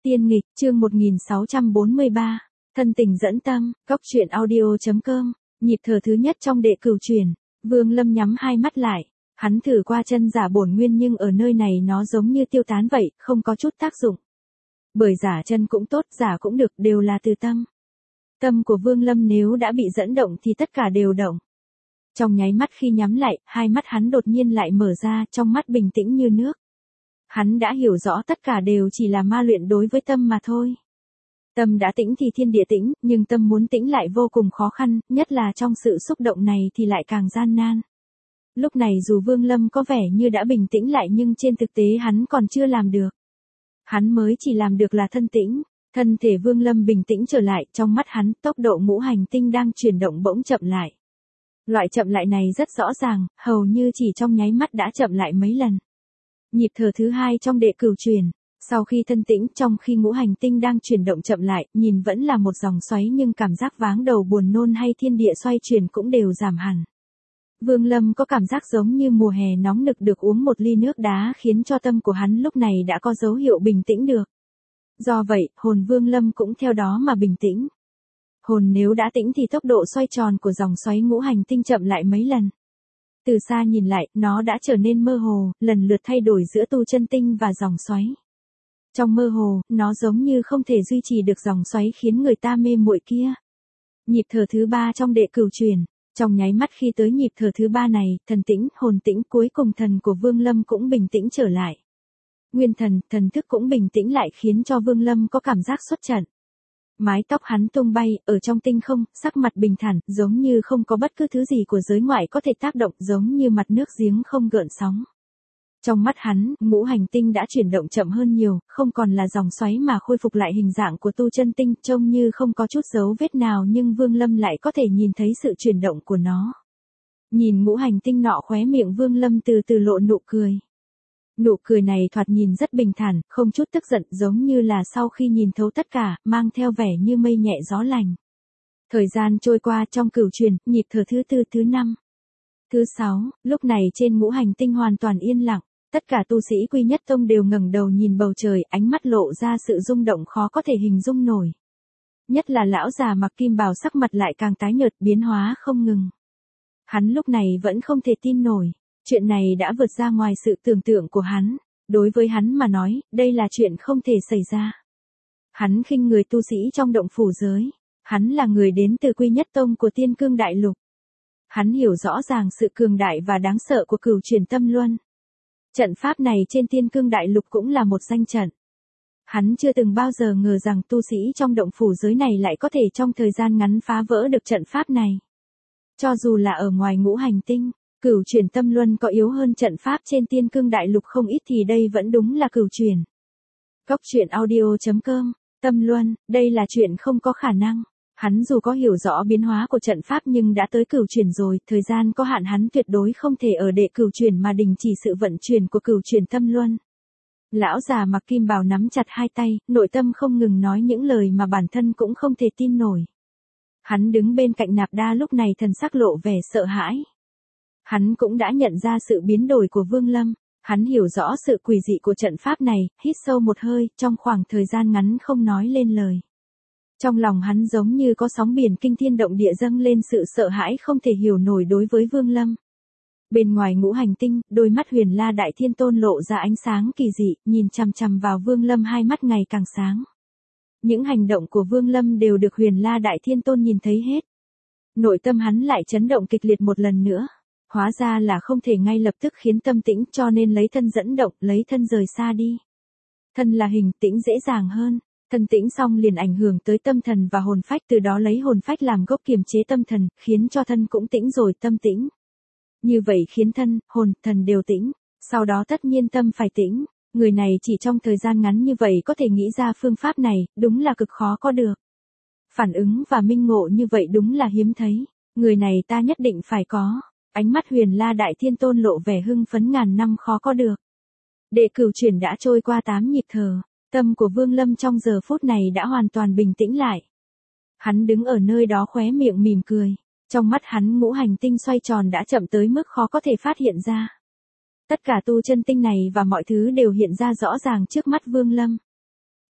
Tiên nghịch, chương 1643, thân tình dẫn tâm, cóc truyện audio.com, nhịp thở thứ nhất trong đệ cửu truyền. Vương Lâm nhắm hai mắt lại, hắn thử qua chân giả bổn nguyên nhưng ở nơi này nó giống như tiêu tán vậy, không có chút tác dụng. Bởi giả chân cũng tốt, giả cũng được, đều là từ tâm. Tâm của Vương Lâm nếu đã bị dẫn động thì tất cả đều động. Trong nháy mắt khi nhắm lại, hai mắt hắn đột nhiên lại mở ra, trong mắt bình tĩnh như nước. Hắn đã hiểu rõ tất cả đều chỉ là ma luyện đối với tâm mà thôi. Tâm đã tĩnh thì thiên địa tĩnh, nhưng tâm muốn tĩnh lại vô cùng khó khăn, nhất là trong sự xúc động này thì lại càng gian nan. Lúc này dù Vương Lâm có vẻ như đã bình tĩnh lại nhưng trên thực tế hắn còn chưa làm được. Hắn mới chỉ làm được là thân tĩnh. Thân thể Vương Lâm bình tĩnh trở lại, trong mắt hắn tốc độ ngũ hành tinh đang chuyển động bỗng chậm lại. Loại chậm lại này rất rõ ràng, hầu như chỉ trong nháy mắt đã chậm lại mấy lần. Nhịp thở thứ hai trong đệ cửu truyền, sau khi thân tĩnh trong khi ngũ hành tinh đang chuyển động chậm lại, nhìn vẫn là một dòng xoáy nhưng cảm giác váng đầu buồn nôn hay thiên địa xoay chuyển cũng đều giảm hẳn. Vương Lâm có cảm giác giống như mùa hè nóng nực được uống một ly nước đá khiến cho tâm của hắn lúc này đã có dấu hiệu bình tĩnh được. Do vậy, hồn Vương Lâm cũng theo đó mà bình tĩnh. Hồn nếu đã tĩnh thì tốc độ xoay tròn của dòng xoáy ngũ hành tinh chậm lại mấy lần. Từ xa nhìn lại, nó đã trở nên mơ hồ, lần lượt thay đổi giữa tu chân tinh và dòng xoáy. Trong mơ hồ, nó giống như không thể duy trì được dòng xoáy khiến người ta mê muội kia. Nhịp thở thứ ba trong đệ cửu truyền, trong nháy mắt khi tới nhịp thở thứ ba này, thần tĩnh, hồn tĩnh, cuối cùng thần của Vương Lâm cũng bình tĩnh trở lại. Nguyên thần, thần thức cũng bình tĩnh lại khiến cho Vương Lâm có cảm giác xuất trận. Mái tóc hắn tung bay, ở trong tinh không, sắc mặt bình thản, giống như không có bất cứ thứ gì của giới ngoại có thể tác động, giống như mặt nước giếng không gợn sóng. Trong mắt hắn, ngũ hành tinh đã chuyển động chậm hơn nhiều, không còn là dòng xoáy mà khôi phục lại hình dạng của tu chân tinh, trông như không có chút dấu vết nào nhưng Vương Lâm lại có thể nhìn thấy sự chuyển động của nó. Nhìn ngũ hành tinh nọ khóe miệng Vương Lâm từ từ lộ nụ cười. Nụ cười này thoạt nhìn rất bình thản, không chút tức giận, giống như là sau khi nhìn thấu tất cả, mang theo vẻ như mây nhẹ gió lành. Thời gian trôi qua trong cửu truyền, nhịp thở thứ tư, thứ năm, thứ sáu, lúc này trên ngũ hành tinh hoàn toàn yên lặng, tất cả tu sĩ Quy Nhất Tông đều ngẩng đầu nhìn bầu trời, ánh mắt lộ ra sự rung động khó có thể hình dung nổi. Nhất là lão già mặc kim bào sắc mặt lại càng tái nhợt, biến hóa không ngừng. Hắn lúc này vẫn không thể tin nổi. Chuyện này đã vượt ra ngoài sự tưởng tượng của hắn. Đối với hắn mà nói, đây là chuyện không thể xảy ra. Hắn khinh người tu sĩ trong động phủ giới. Hắn là người đến từ Quy Nhất Tông của Tiên Cương Đại Lục. Hắn hiểu rõ ràng sự cường đại và đáng sợ của cửu truyền tâm luân. Trận pháp này trên Tiên Cương Đại Lục cũng là một danh trận. Hắn chưa từng bao giờ ngờ rằng tu sĩ trong động phủ giới này lại có thể trong thời gian ngắn phá vỡ được trận pháp này. Cho dù là ở ngoài ngũ hành tinh, cửu truyền tâm luân có yếu hơn trận pháp trên Tiên Cương Đại Lục không ít thì đây vẫn đúng là cửu truyền. Cóc truyện audio.com, tâm luân, đây là chuyện không có khả năng. Hắn dù có hiểu rõ biến hóa của trận pháp nhưng đã tới cửu truyền rồi, thời gian có hạn hắn tuyệt đối không thể ở đệ cửu truyền mà đình chỉ sự vận chuyển của cửu truyền tâm luân. Lão già mặc kim bào nắm chặt hai tay, nội tâm không ngừng nói những lời mà bản thân cũng không thể tin nổi. Hắn đứng bên cạnh Nạp Đa lúc này thần sắc lộ vẻ sợ hãi. Hắn cũng đã nhận ra sự biến đổi của Vương Lâm, hắn hiểu rõ sự quỷ dị của trận pháp này, hít sâu một hơi, trong khoảng thời gian ngắn không nói lên lời. Trong lòng hắn giống như có sóng biển kinh thiên động địa dâng lên sự sợ hãi không thể hiểu nổi đối với Vương Lâm. Bên ngoài ngũ hành tinh, đôi mắt Huyền La Đại Thiên Tôn lộ ra ánh sáng kỳ dị, nhìn chằm chằm vào Vương Lâm hai mắt ngày càng sáng. Những hành động của Vương Lâm đều được Huyền La Đại Thiên Tôn nhìn thấy hết. Nội tâm hắn lại chấn động kịch liệt một lần nữa. Hóa ra là không thể ngay lập tức khiến tâm tĩnh cho nên lấy thân dẫn động, lấy thân rời xa đi. Thân là hình, tĩnh dễ dàng hơn. Thân tĩnh xong liền ảnh hưởng tới tâm thần và hồn phách, từ đó lấy hồn phách làm gốc kiềm chế tâm thần, khiến cho thân cũng tĩnh rồi tâm tĩnh. Như vậy khiến thân, hồn, thần đều tĩnh, sau đó tất nhiên tâm phải tĩnh. Người này chỉ trong thời gian ngắn như vậy có thể nghĩ ra phương pháp này, đúng là cực khó có được. Phản ứng và minh ngộ như vậy đúng là hiếm thấy. Người này ta nhất định phải có. Ánh mắt Huyền La Đại Thiên Tôn lộ vẻ hưng phấn ngàn năm khó có được. Đệ cửu truyền đã trôi qua 8 nhịp thở, tâm của Vương Lâm trong giờ phút này đã hoàn toàn bình tĩnh lại. Hắn đứng ở nơi đó khóe miệng mỉm cười, trong mắt hắn ngũ hành tinh xoay tròn đã chậm tới mức khó có thể phát hiện ra. Tất cả tu chân tinh này và mọi thứ đều hiện ra rõ ràng trước mắt Vương Lâm.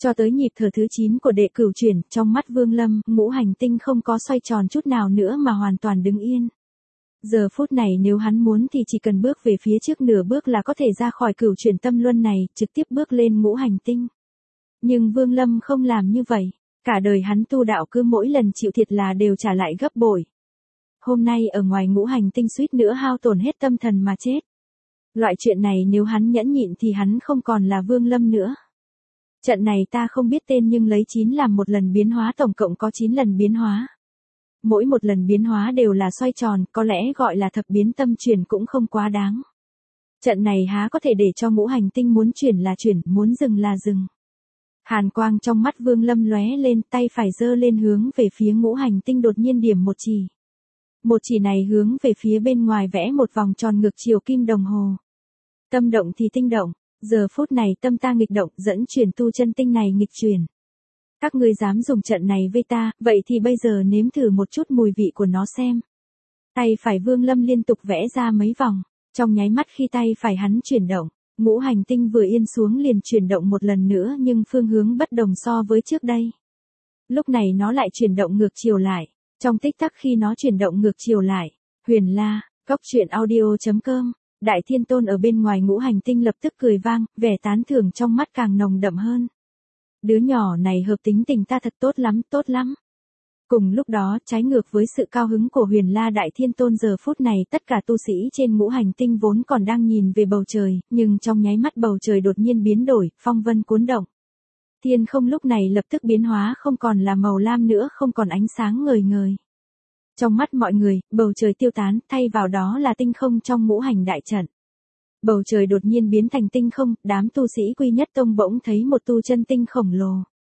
Cho tới nhịp thở thứ 9 của đệ cửu chuyển, trong mắt Vương Lâm, ngũ hành tinh không có xoay tròn chút nào nữa mà hoàn toàn đứng yên. Giờ phút này nếu hắn muốn thì chỉ cần bước về phía trước nửa bước là có thể ra khỏi cửu chuyển tâm luân này, trực tiếp bước lên ngũ hành tinh. Nhưng Vương Lâm không làm như vậy. Cả đời hắn tu đạo cứ mỗi lần chịu thiệt là đều trả lại gấp bội. Hôm nay ở ngoài ngũ hành tinh suýt nữa hao tổn hết tâm thần mà chết. Loại chuyện này nếu hắn nhẫn nhịn thì hắn không còn là Vương Lâm nữa. Trận này ta không biết tên nhưng lấy 9 làm một lần biến hóa, tổng cộng có 9 lần biến hóa. Mỗi một lần biến hóa đều là xoay tròn, có lẽ gọi là thập biến tâm chuyển cũng không quá đáng. Trận này há có thể để cho ngũ hành tinh muốn chuyển là chuyển, muốn dừng là dừng. Hàn quang trong mắt Vương Lâm lóe lên, tay phải giơ lên hướng về phía ngũ hành tinh đột nhiên điểm một chỉ. Một chỉ này hướng về phía bên ngoài vẽ một vòng tròn ngược chiều kim đồng hồ. Tâm động thì tinh động, giờ phút này tâm ta nghịch động, dẫn chuyển tu chân tinh này nghịch chuyển. Các ngươi dám dùng trận này với ta, vậy thì bây giờ nếm thử một chút mùi vị của nó xem. Tay phải Vương Lâm liên tục vẽ ra mấy vòng, trong nháy mắt khi tay phải hắn chuyển động, ngũ hành tinh vừa yên xuống liền chuyển động một lần nữa nhưng phương hướng bất đồng so với trước đây. Lúc này nó lại chuyển động ngược chiều lại, trong tích tắc khi nó chuyển động ngược chiều lại, Huyền La, coctruyện.audio.com, Đại Thiên Tôn ở bên ngoài ngũ hành tinh lập tức cười vang, vẻ tán thưởng trong mắt càng nồng đậm hơn. Đứa nhỏ này hợp tính tình ta thật tốt lắm, tốt lắm. Cùng lúc đó, trái ngược với sự cao hứng của Huyền La Đại Thiên Tôn giờ phút này tất cả tu sĩ trên ngũ hành tinh vốn còn đang nhìn về bầu trời, nhưng trong nháy mắt bầu trời đột nhiên biến đổi, phong vân cuốn động. Thiên không lúc này lập tức biến hóa không còn là màu lam nữa, không còn ánh sáng ngời ngời. Trong mắt mọi người, bầu trời tiêu tán, thay vào đó là tinh không trong ngũ hành đại trận. Bầu trời đột nhiên biến thành tinh không, đám tu sĩ Quy Nhất Tông bỗng thấy một tu chân tinh khổng lồ.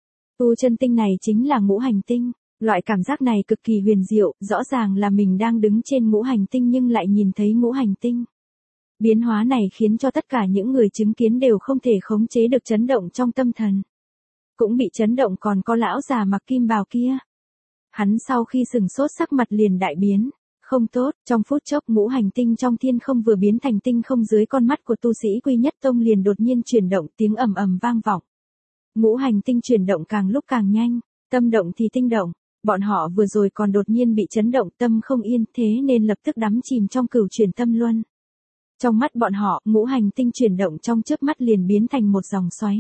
Tu chân tinh này chính là ngũ hành tinh. Loại cảm giác này cực kỳ huyền diệu, rõ ràng là mình đang đứng trên ngũ hành tinh nhưng lại nhìn thấy ngũ hành tinh. Biến hóa này khiến cho tất cả những người chứng kiến đều không thể khống chế được chấn động trong tâm thần. Cũng bị chấn động còn có lão già mặc kim bào kia. Hắn sau khi sừng sốt sắc mặt liền đại biến. Không tốt, trong phút chốc ngũ hành tinh trong thiên không vừa biến thành tinh không dưới con mắt của tu sĩ Quy Nhất Tông liền đột nhiên chuyển động, tiếng ầm ầm vang vọng. Ngũ hành tinh chuyển động càng lúc càng nhanh, tâm động thì tinh động. Bọn họ vừa rồi còn đột nhiên bị chấn động, tâm không yên, thế nên lập tức đắm chìm trong cửu chuyển tâm luân. Trong mắt bọn họ, ngũ hành tinh chuyển động trong chớp mắt liền biến thành một dòng xoáy.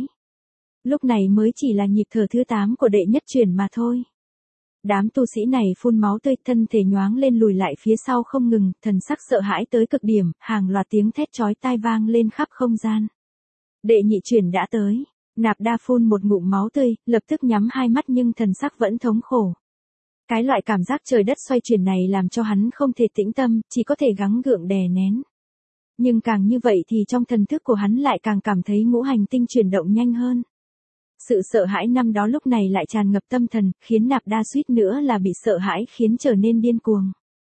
Lúc này mới chỉ là nhịp thở thứ 8 của đệ nhất chuyển mà thôi. Đám tu sĩ này phun máu tươi, thân thể nhoáng lên lùi lại phía sau không ngừng, thần sắc sợ hãi tới cực điểm, hàng loạt tiếng thét chói tai vang lên khắp không gian. Đệ nhị chuyển đã tới. Nạp Đa phun một ngụm máu tươi, lập tức nhắm hai mắt nhưng thần sắc vẫn thống khổ. Cái loại cảm giác trời đất xoay chuyển này làm cho hắn không thể tĩnh tâm, chỉ có thể gắng gượng đè nén. Nhưng càng như vậy thì trong thần thức của hắn lại càng cảm thấy ngũ hành tinh chuyển động nhanh hơn. Sự sợ hãi năm đó lúc này lại tràn ngập tâm thần, khiến Nạp Đa suýt nữa là bị sợ hãi khiến trở nên điên cuồng.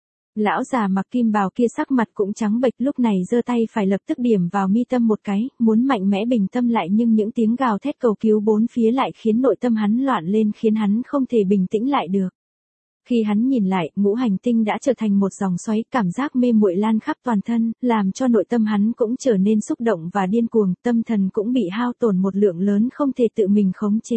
Lão già mặc kim bào kia sắc mặt cũng trắng bệch, lúc này giơ tay phải lập tức điểm vào mi tâm một cái, muốn mạnh mẽ bình tâm lại nhưng những tiếng gào thét cầu cứu bốn phía lại khiến nội tâm hắn loạn lên, khiến hắn không thể bình tĩnh lại được. Khi hắn nhìn lại, ngũ hành tinh đã trở thành một dòng xoáy, cảm giác mê muội lan khắp toàn thân, làm cho nội tâm hắn cũng trở nên xúc động và điên cuồng, tâm thần cũng bị hao tổn một lượng lớn không thể tự mình khống chế.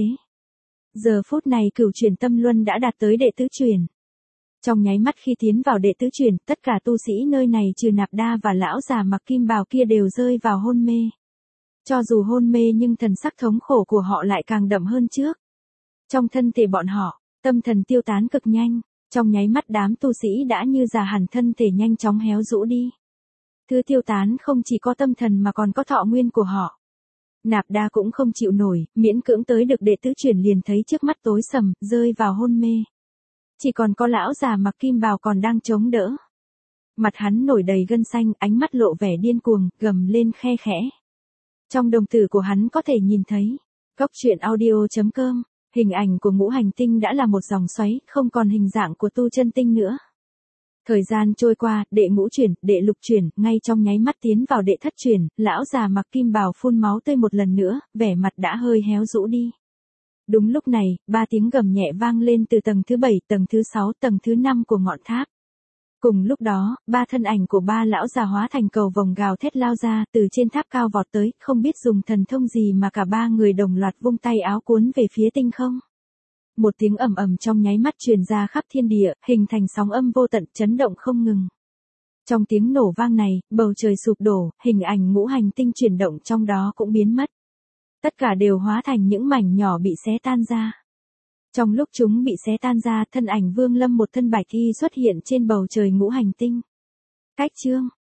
Giờ phút này cửu chuyển tâm luân đã đạt tới đệ tứ chuyển. Trong nháy mắt khi tiến vào đệ tứ chuyển, tất cả tu sĩ nơi này trừ Nạp Đa và lão già mặc kim bào kia đều rơi vào hôn mê. Cho dù hôn mê nhưng thần sắc thống khổ của họ lại càng đậm hơn trước. Trong thân thể bọn họ, tâm thần tiêu tán cực nhanh, trong nháy mắt đám tu sĩ đã như già hẳn, thân thể nhanh chóng héo rũ đi. Thứ tiêu tán không chỉ có tâm thần mà còn có thọ nguyên của họ. Nạp Đa cũng không chịu nổi, miễn cưỡng tới được đệ tứ chuyển liền thấy trước mắt tối sầm, rơi vào hôn mê. Chỉ còn có lão già mặc kim bào còn đang chống đỡ. Mặt hắn nổi đầy gân xanh, ánh mắt lộ vẻ điên cuồng, gầm lên khe khẽ. Trong đồng tử của hắn có thể nhìn thấy. Coctruyện.audio.com, hình ảnh của ngũ hành tinh đã là một dòng xoáy, không còn hình dạng của tu chân tinh nữa. Thời gian trôi qua, đệ ngũ chuyển, đệ lục chuyển, ngay trong nháy mắt tiến vào đệ thất chuyển, lão già mặc kim bào phun máu tươi một lần nữa, vẻ mặt đã hơi héo rũ đi. Đúng lúc này, 3 tiếng gầm nhẹ vang lên từ tầng thứ 7, tầng thứ 6, tầng thứ 5 của ngọn tháp. Cùng lúc đó, ba thân ảnh của ba lão già hóa thành cầu vồng gào thét lao ra, từ trên tháp cao vọt tới, không biết dùng thần thông gì mà cả ba người đồng loạt vung tay áo cuốn về phía tinh không. Một tiếng ầm ầm trong nháy mắt truyền ra khắp thiên địa, hình thành sóng âm vô tận, chấn động không ngừng. Trong tiếng nổ vang này, bầu trời sụp đổ, hình ảnh ngũ hành tinh chuyển động trong đó cũng biến mất. Tất cả đều hóa thành những mảnh nhỏ bị xé tan ra. Trong lúc chúng bị xé tan ra, thân ảnh Vương Lâm một thân bạch y xuất hiện trên bầu trời ngũ hành tinh. Cách chương